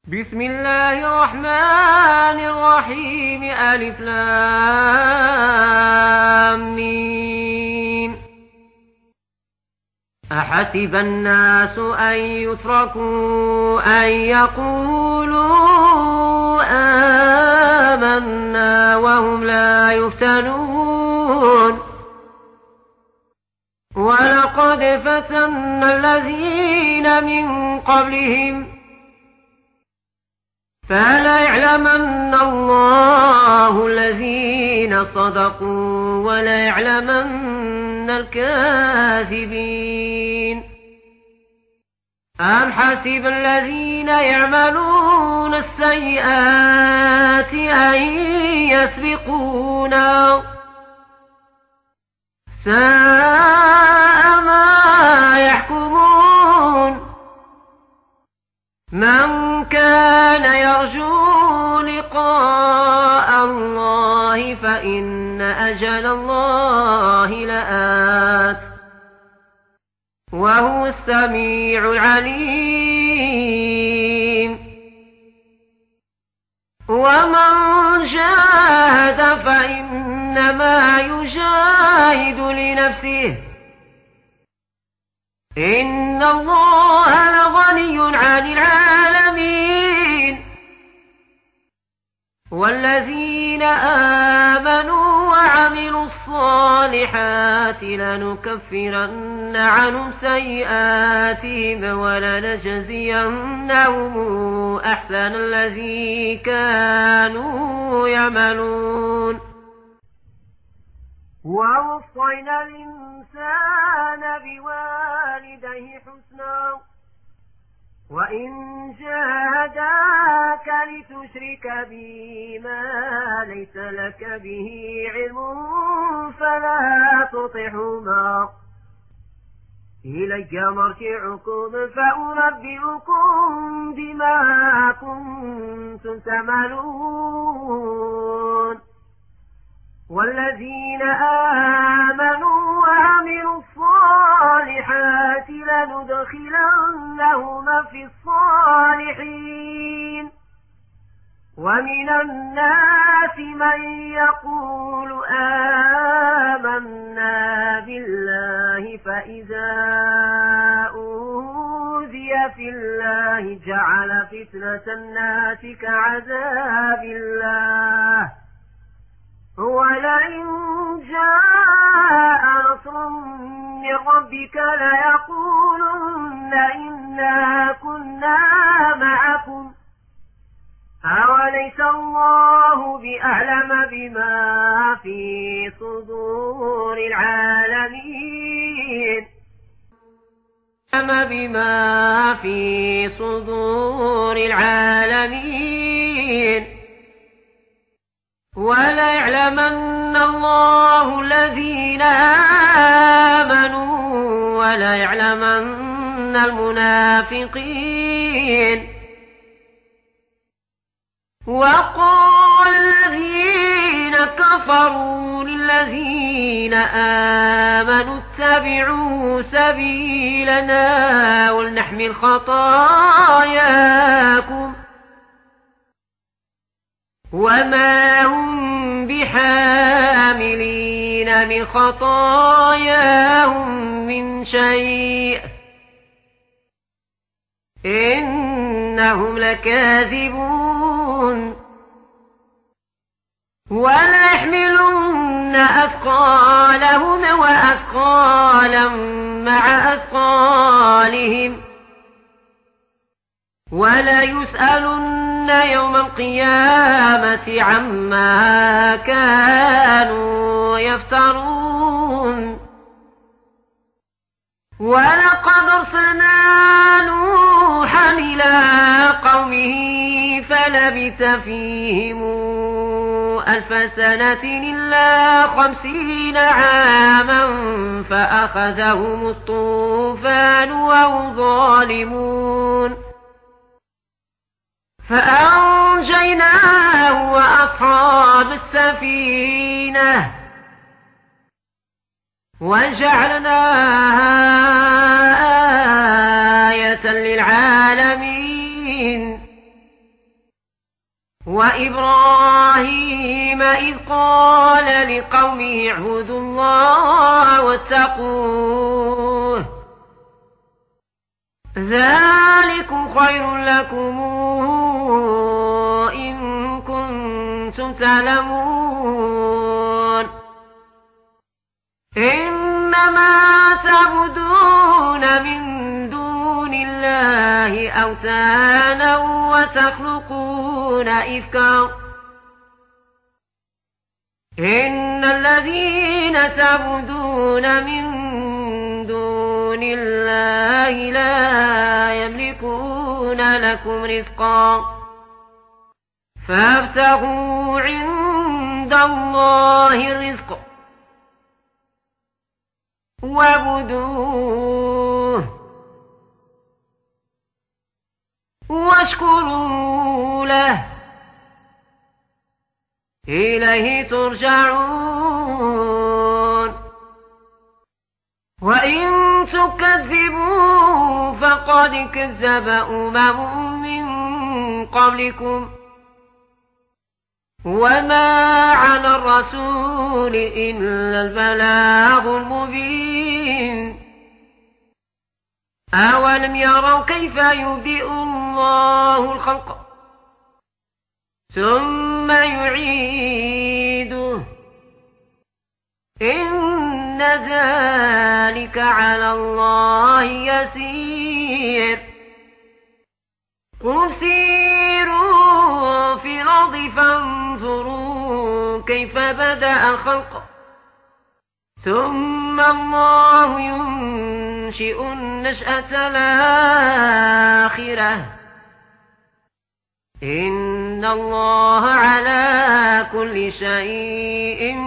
بسم الله الرحمن الرحيم. ألف لام ميم. أحسب الناس أن يتركوا أن يقولوا آمنا وهم لا يفتنون. ولقد فتنا الذين من قبلهم فليعلمن الله الذين صدقوا وليعلمن الكاذبين. أم حسب الذين يعملون السيئات أن يسبقونا ساء ما يحكمون. من كان يرجو لقاء الله فإن أجل الله لآت وهو السميع العليم. ومن جاهد فإنما يجاهد لنفسه إن الله لغني عن العالمين. والذين آمنوا وعملوا الصالحات لنكفرن عنهم سيئاتهم ولنجزينهم أحسن الذي كانوا يعملون. ووصينا الإنسان بوالديه حسنا وإن جاهداك لتشرك بي ما ليس لك به علم فلا تطعهما إلي مرجعكم فأنبئكم بما كنتم تعملون. والذين آمنوا وعملوا الصالحات لندخلنهم في الصالحين. ومن الناس من يقول آمنا بالله فإذا أوذي في الله جعل فتنة الناس كعذاب الله ولئن جاء نصر من ربك ليقولن إنا كنا معكم أوليس الله بأعلم بما في صدور العالمين. بما في صدور العالمين. وليعلمن الله الذين آمنوا وليعلمن المنافقين. وقال الذين كفروا للذين آمنوا اتبعوا سبيلنا ولنحمل خطاياكم وما هم بحاملين من خطاياهم من شيء إنهم لكاذبون. وليحملن أثقالهم وأثقالا مع أثقالهم وليسألن يوم القيامة عما كانوا يفترون. ولقد أرسلنا نوحا إلى قومه فلبث فيهم 1000 سنة إلا 50 عاما فأخذهم الطوفان وهم ظالمون فأنجيناه وأصحاب السفينة وجعلناها آية للعالمين وإبراهيم إذ قال لقومه اعبدوا الله واتقوه ذلكم خير لكم إن كنتم تعلمون إنما تعبدون من دون الله أوثانا وتخلقون إفكا إن الذين تعبدون من دون الله لا يملكون لكم رزقا فابتغوا عند الله الرزق واعبدوه واشكروا له إليه ترجعون وإن تكذبوا فقد كذب من قبلكم وما على الرسول إلا البلاغ المبين أولم يروا كيف يبدئ الله الخلق ثم يعيده إن ذلك على الله يسير قل سيروا في الأرض فانظروا كيف بدأ الخلق ثم الله ينشئ النشأة الآخرة إن الله على كل شيء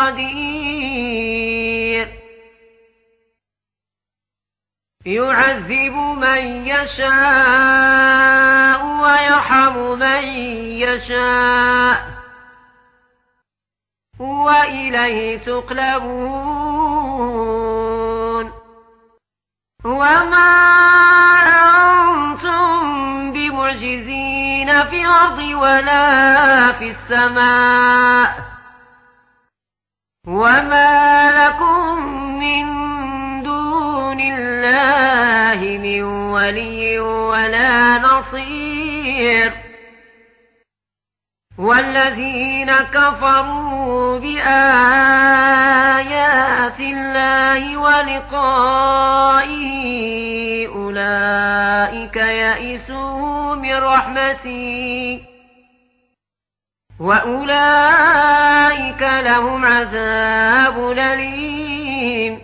قدير يعذب من يشاء ويرحم من يشاء وإليه تقلبون وما أنتم بمعجزين في الأرض ولا في السماء وما لكم من دون الله من ولي ولا نصير والذين كفروا بآيات الله ولقائه أولئك يئسوا من رحمتي وأولئك لهم عذاب أليم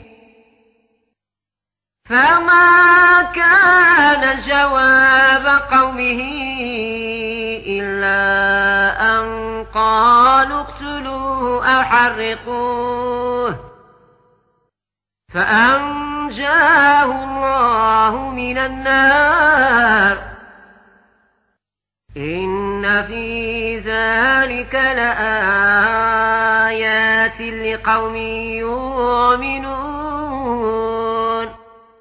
فما كان جواب قومه إلا أن قالوا اقتلوه أو حرقوه فأنجاه الله من النار إن في ذلك لآيات لقوم يؤمنون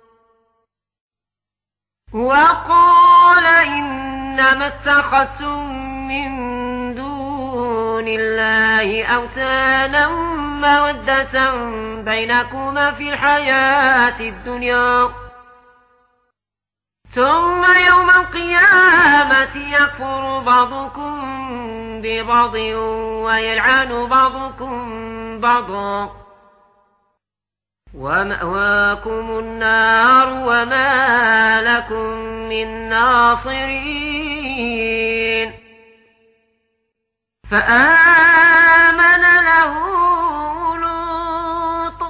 وقال إنما اتخذتم من دون الله أوثانا مودة بينكما في الحياة الدنيا ثم يوم القيامة يكفر بعضكم ببعض ويلعن بعضكم بعضا ومأواكم النار وما لكم من ناصرين فآمن له لوط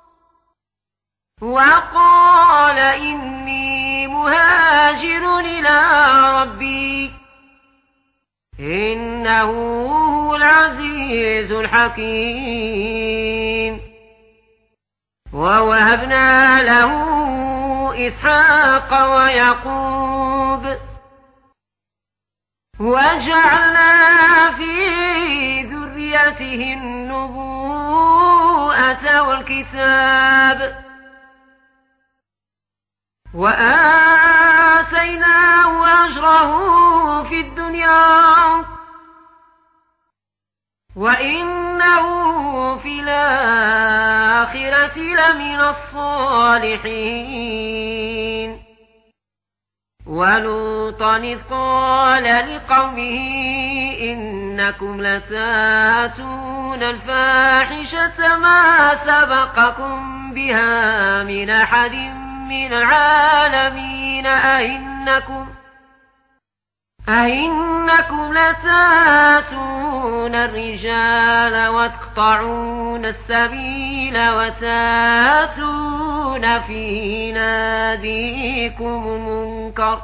وقال إني مهاجر إلى ربي إنه هو العزيز الحكيم ووهبنا له إسحاق ويعقوب وجعلنا في ذريته النبوءة والكتاب وآتيناه أجره في الدنيا وإنه في الآخرة لمن الصالحين وإنه في الآخرة لمن الصالحين. ولوطا إذ قال لقومه إنكم لتاتون الفاحشة ما سبقكم بها من أحد من العالمين أئنكم لتاتون الرجال وتقطعون السبيل وتاتون في ناديكم المنكر.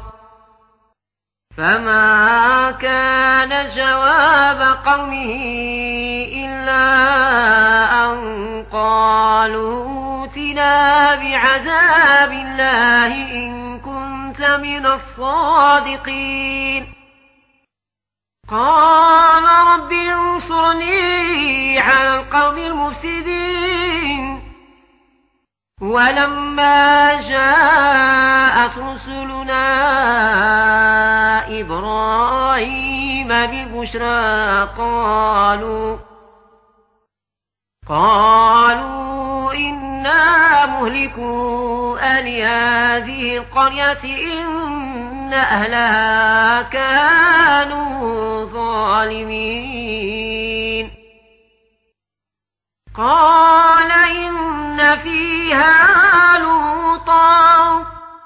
فما كان جواب قومه إلا أن قالوا ائتنا بعذاب الله إن كنت من الصادقين. قال رب انصرني على القوم المفسدين. ولما جاءت رسلنا إبراهيم بالبشرى قالوا إنا مهلكو أهل هذه القرية إن أهلها كانوا ظالمين. قال إن فيها لوطا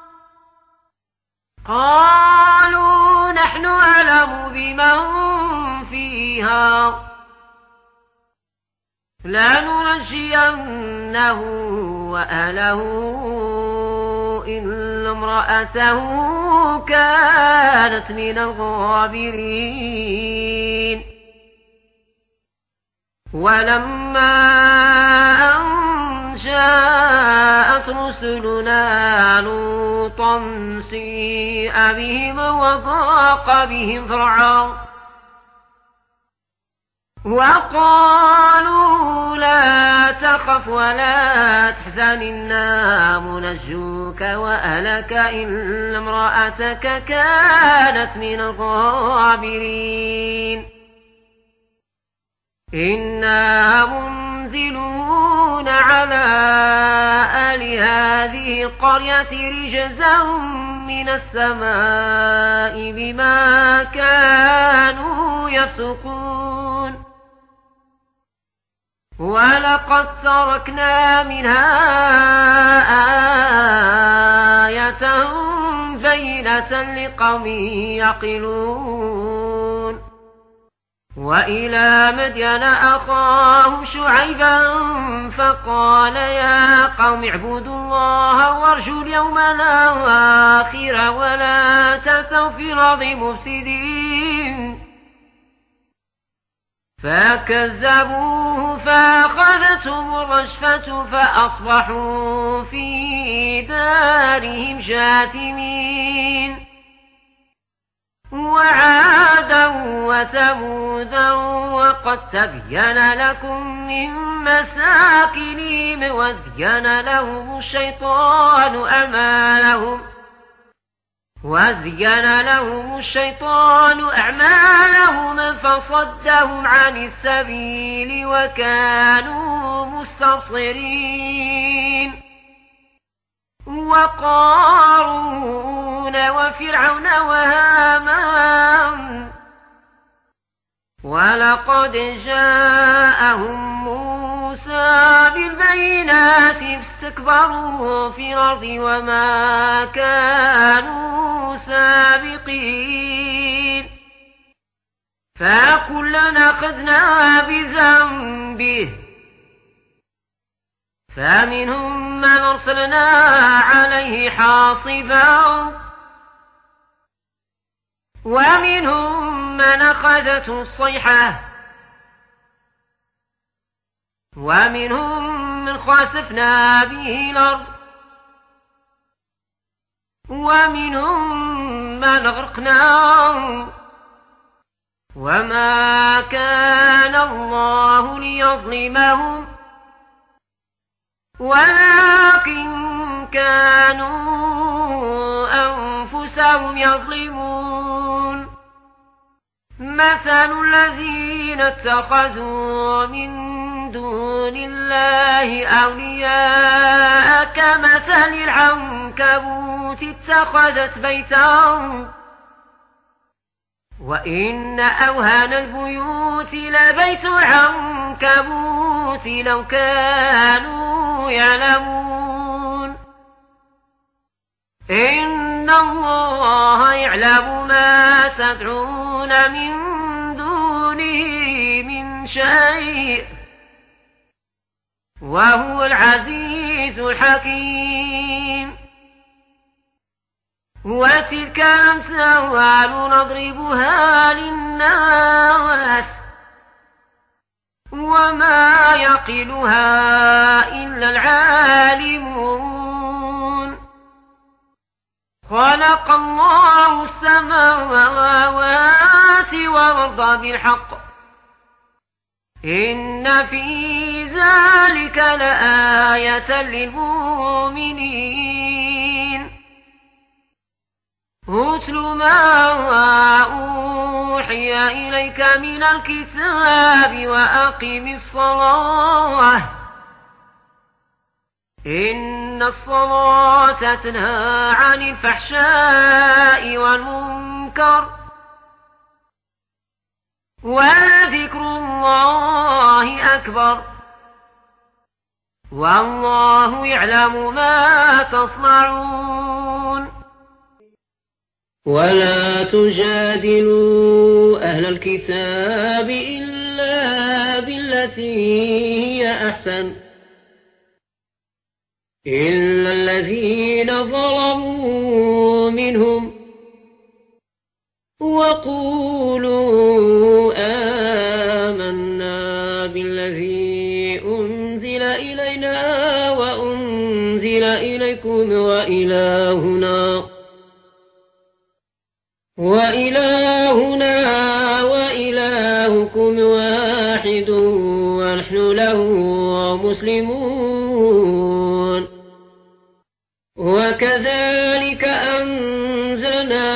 قالوا نحن أعلم بمن فيها لننجينه وأهله إلا امرأته كانت من الغابرين. ولما أن جاءت رسلنا لوطا سيء بهم وضاق بهم ذرعا وقالوا لا تخف ولا تحزن إنا منجوك وأهلك إلا امرأتك كانت من الغابرين. إنا منزلون على أهل هذه القرية رجزا من السماء بما كانوا يفسقون. ولقد تركنا منها آية بينة لقوم يعقلون. وإلى مدين أخاهم شعيبا فقال يا قوم اعبدوا الله وارجوا اليوم الآخر ولا تأسوا في الأرض مفسدين. فكذبوه فأخذتهم الرجفة فأصبحوا في دارهم جاثمين. وعادا وثمودا وقد تبين لكم من مساكنهم وزين لهم الشيطان أعمالهم فصدهم عن السبيل وكانوا مستصغرين. وقارون وفرعون وهامان ولقد جاءهم موسى بالبينات فاستكبروا في الأرض وما كانوا سابقين. فكلنا أخذنا بذنبه فمنهم من أرسلنا عليه حاصبا ومنهم من أخذته الصيحة ومنهم من خسفنا به الأرض ومنهم من أغرقنا وما كان الله ليظلمهم ولكن كانوا أنفسهم يظلمون. مثل الذين اتخذوا من دون الله أولياء كمثل العنكبوت اتخذت بيتا وإن أوهن البيوت لبيت العنكبوت لو كانوا يعلمون إن الله يعلم ما تدعون من دونه من شيء وهو العزيز الحكيم وتلك الأمثال نضربها للناس وما يعقلها إلا العالمون خلق الله السماوات والأرض بالحق إن في ذلك لآية للمؤمنين أتل ما أوحي إليك من الكتاب وأقم الصلاة إن الصلاة تنهى عن الفحشاء والمنكر ولذكر الله أكبر والله يعلم ما تصنعون ولا تجادلوا أهل الكتاب إلا بالتي هي أحسن إلا الذين ظلموا منهم وقولوا آمنا بالذي أنزل إلينا وأنزل إليكم وإلهنا وإلهكم واحد ونحن له مسلمون وكذلك أنزلنا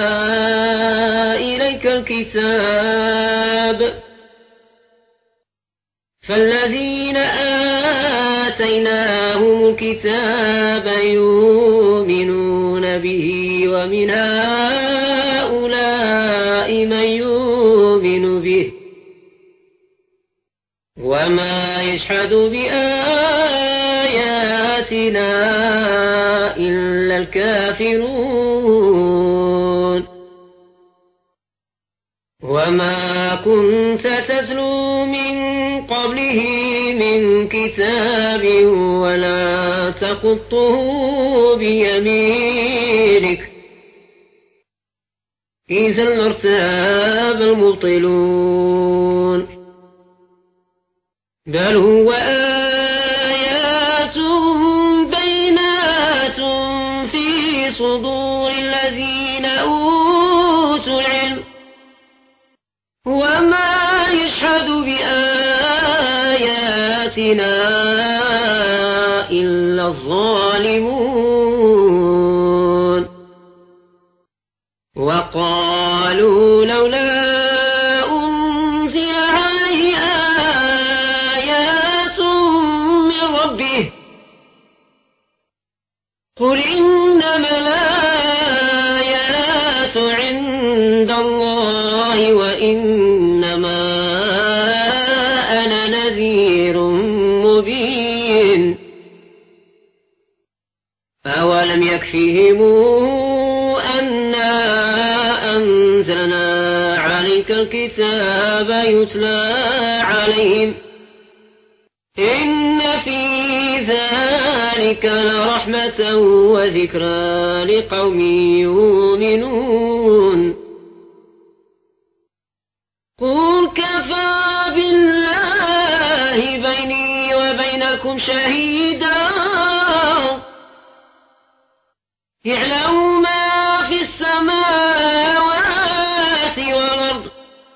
إليك الكتاب فالذين آتيناهم الكتاب يؤمنون به ومن هؤلاء من يؤمن به وما يشهد بآياتنا إلا الكافرون وما كنت تتلو من قبله من كتاب ولا تخطه بيمينك إذا لارتاب المبطلون بل هو آيات بينات في صدور الذين أوتوا العلم وما يشهد بآياتنا إلا الظالمون وقالوا لولا أنزل عليه آيات من ربه قل إنما الآيات عند الله وإنما أنا نذير مبين أولم يكفهم أنا أنزلنا عليك الكتاب يتلى عليهم إن في ذلك لرحمة وذكرى لقوم يؤمنون قل كفى بالله بيني وبينكم شهيدا يعلم ما في السماوات والأرض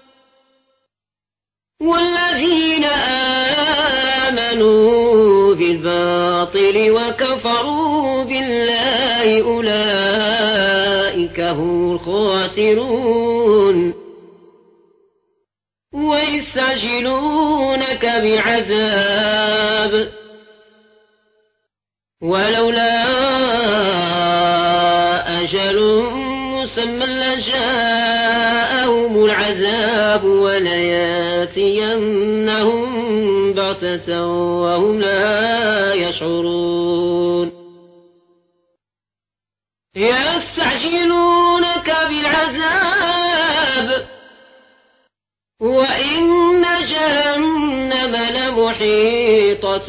والذين آمنوا بالباطل وكفروا بالله أولئك هم الخاسرون ويستعجلونك بالعذاب ولولا أجل مسمى لجاءهم العذاب ولياتينهم بغتة وهم لا يشعرون يستعجلونك بالعذاب وإن جهنم لمحيطة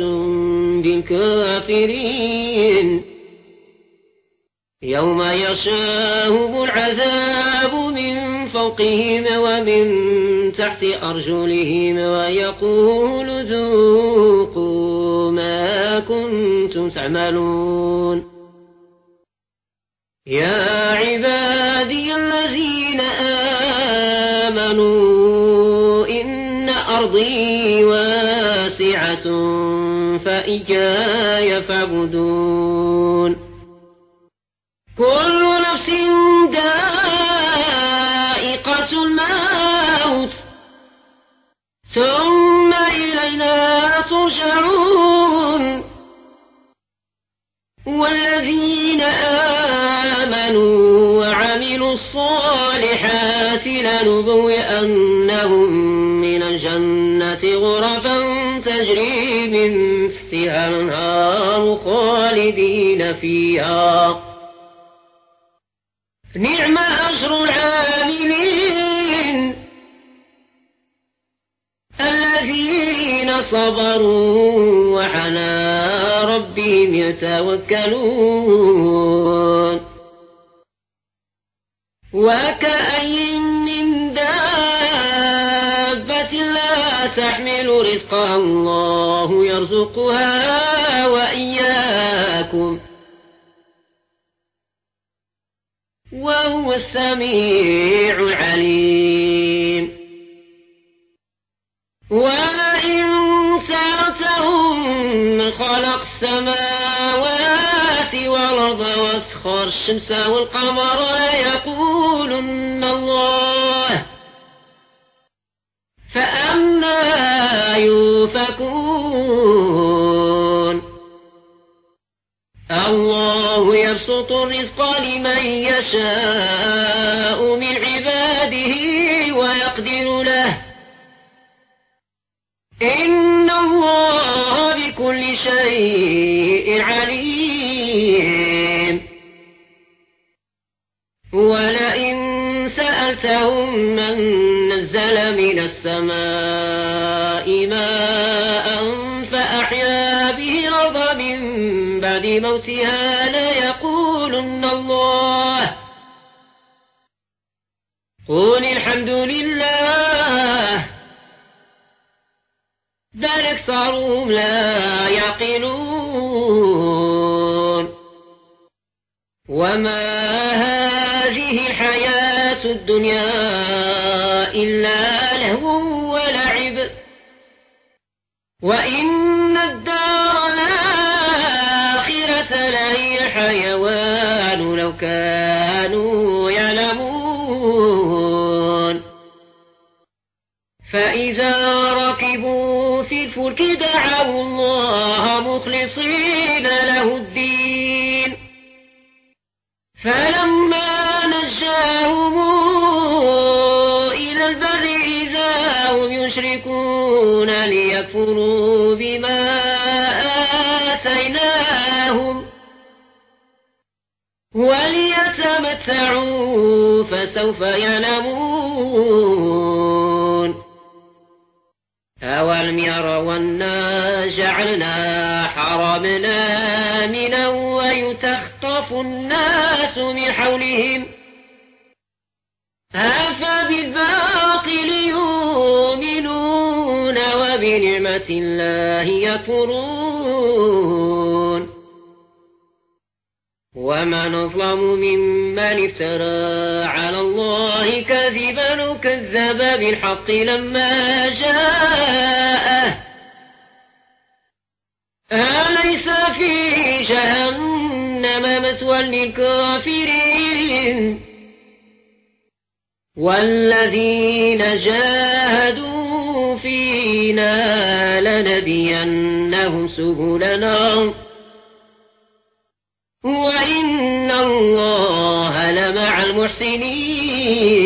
بالكافرين يوم يغشاهم العذاب من فوقهم ومن تحت أرجلهم ويقول ذوقوا ما كنتم تعملون يا عبادي الذين آمنوا إن أرضي واسعة فإياي فاعبدون كل نفس ذائقة الموت ثم إلينا ترجعون والذين آمنوا وعملوا الصالحات لنبوئنهم من الجنة غرفا تجري من تحتها الأنهار خالدين فيها نعم أجر العاملين الذين صبروا وعلى ربهم يتوكلون وكأين من دابة لا تحمل رزقها الله يرزقها وإياكم وهو السميع العليم ولئن سألتهم من خلق السماوات والأرض واسخر الشمس والقمر ليقولن الله فأنى يؤفكون الله يبسط الرزق لمن يشاء من عباده ويقدر له إن الله بكل شيء عليم ولئن سألتهم من نزل من السماء ماء فأحيا به الأرض من بعد موتها ليقولن الله قل الحمد لله بل أكثرهم لا يعقلون وما هذه الحياة الدنيا إلا لهو ولعب وإن الدار الآخرة لهي الحيوان لو كانوا يعلمون فإذا ركبوا في الفلك دعوا الله مخلصين له الدين فلما نجاهم إلى البر إذا هم يشركون ليكفروا بما آتيناهم وليتمتعوا فسوف يعلمون أولم يروا أنا جعلنا حرمنا آمنا ويتخطف الناس من حولهم أفبالباطل يؤمنون وبنعمة الله يكفرون ومن أظلم ممن افترى على الله كذبا وكذب بالحق لما جاءه أليس في جهنم مثوى للكافرين والذين جاهدوا جاهدوا فينا لنهدينهم سبلنا وإن الله لمع المحسنين